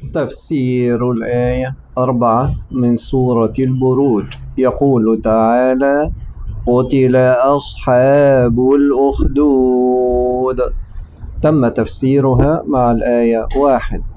تفسير الآية 4 من سورة البروج. يقول تعالى: قتل أصحاب الأخدود. تم تفسيرها مع الآية 1.